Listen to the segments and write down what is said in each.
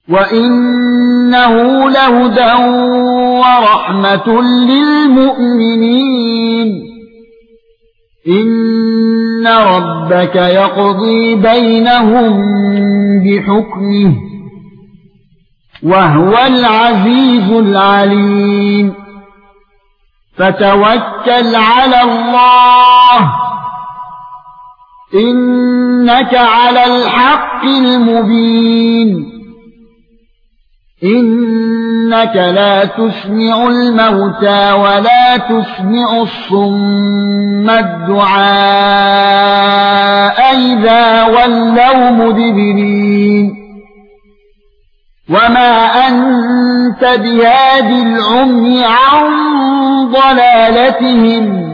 وَإِنَّهُ لَهُدًى وَرَحْمَةٌ لِّلْمُؤْمِنِينَ إِنَّ رَبَّكَ يَقْضِي بَيْنَهُم بِحُكْمِهِ وَهُوَ الْعَزِيزُ الْعَلِيمُ فَتَوَكَّلْ عَلَى اللَّهِ إِنَّكَ عَلَى الْحَقِّ الْمُبِينِ إِنَّكَ لا تسمع الموتى ولا تسمع الصم الدعاء إذا ولوا مدبرين وما أنت بهاد العمي عن ضلالتهم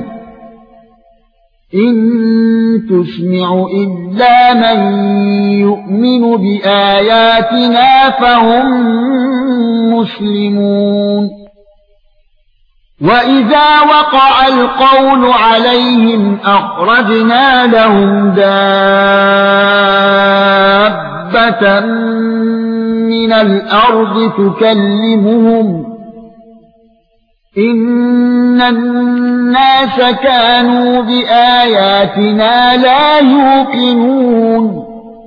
إن تسمع إلا من يؤمن بآياتنا فهم مسلمون وإذا وقع القول عليهم أخرجنا لهم دابة من الأرض تكلمهم إن الناس كانوا بآياتنا لا يوقنون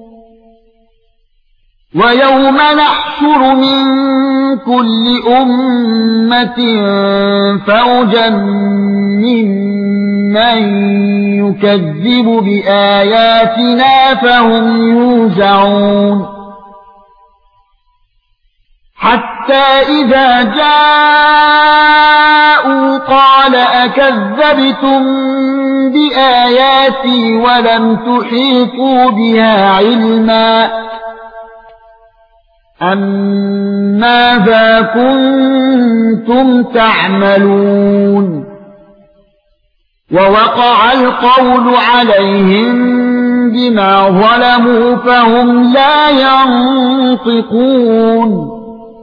ويوم نحشر من كل أمة فوجا ممن يكذب بآياتنا فهم يوزعون حتى إذا جاءوا قال أكذبتم بآياتي ولم تحيطوا بها علما أم ماذا كنتم تعملون ووقع القول عليهم بما ظلموا فهم لا ينطقون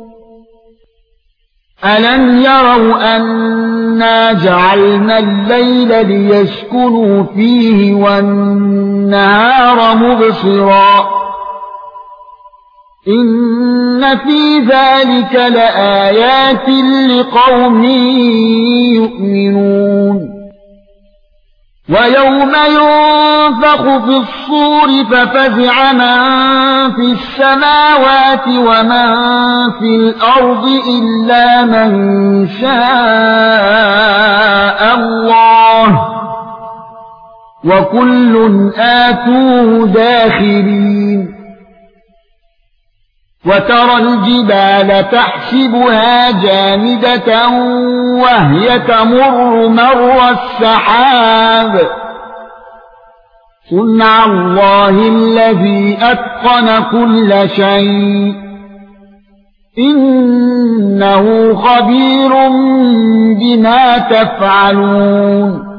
ألم يروا أنا جعلنا الليل ليسكنوا فيه والنهار مبصرا إن في ذلك لآيات لقوم يؤمنون ويوم ينفخ في الصور ففزع من في السماوات ومن في الأرض إلا من شاء الله وكل آتوه داخرين وترى الجبال تحسبها جامدة وهي تمر مر السحاب صنع الله الذي أتقن كل شيء إنه خبير بما تفعلون